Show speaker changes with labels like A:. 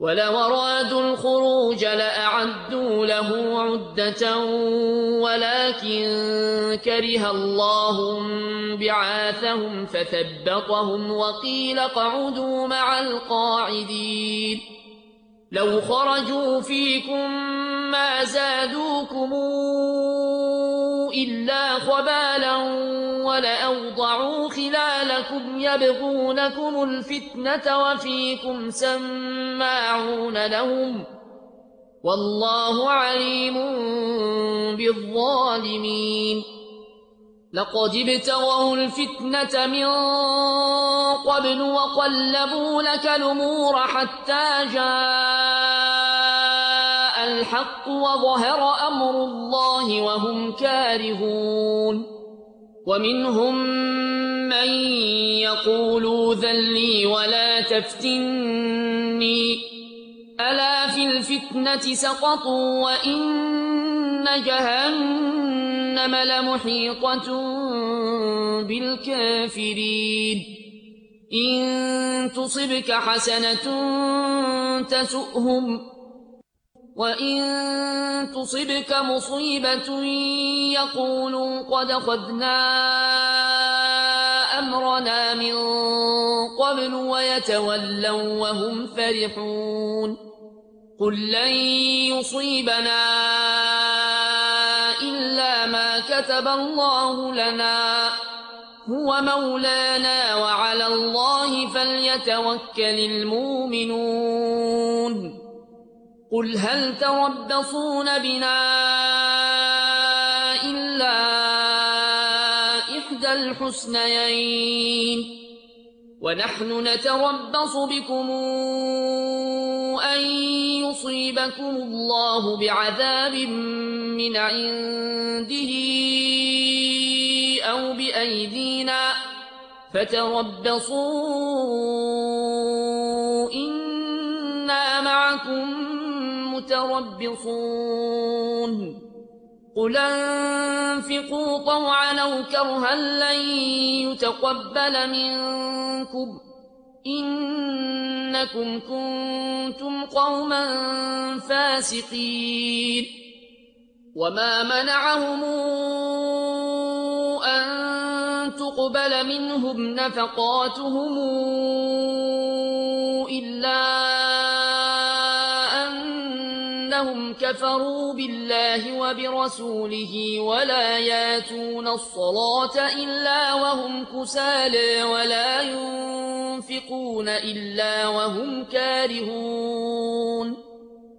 A: ولو أرادوا الخروج لأعدوا له عدة ولكن كره الله بعاثهم فثبطهم وقيل اقعدوا مع القاعدين لو خرجوا فيكم ما زادوكم إلا خبالا ولأوضعوا خلالكم يبغونكم الفتنة وفيكم سماعون لهم والله عليم بالظالمين لقد ابتغوا الفتنة من قبل وقلبوا لك الأمور حتى جاء الحق وظهر أمر الله وهم كارهون ومنهم من يقول ذل لي ولا تفتني ألا في الفتنة سقطوا وإن جهنم لمحيطة بالكافرين إن تصبك حسنة تسؤهم وإن تصبك مصيبة يقولوا قد أخذنا أمرنا من قبل ويتولوا وهم فرحون قل لن يصيبنا إلا ما كتب الله لنا هو مولانا وعلى الله فليتوكل المؤمنون قل هل تربصون بنا إلا إحدى الحسنيين ونحن نتربص بكم أن يصيبكم الله بعذاب من عنده أو بأيدينا فتربصوا إنا معكم متربصون قل انفقوا طوعا أو كرها لن يتقبل منكم إنكم كنتم قوما فاسقين وما منعهم أن تقبل منهم نفقاتهم إلا أنهم كفروا بالله وبرسوله ولا ياتون الصلاة إلا وهم كسالى ولا ينفقون إلا وهم كارهون